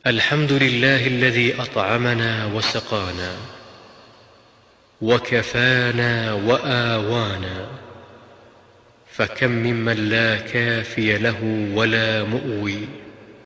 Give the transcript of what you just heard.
الحمد لله الذي أطعمنا وسقانا وكفانا وآوانا، فكم ممن لا كافي له ولا مؤوي.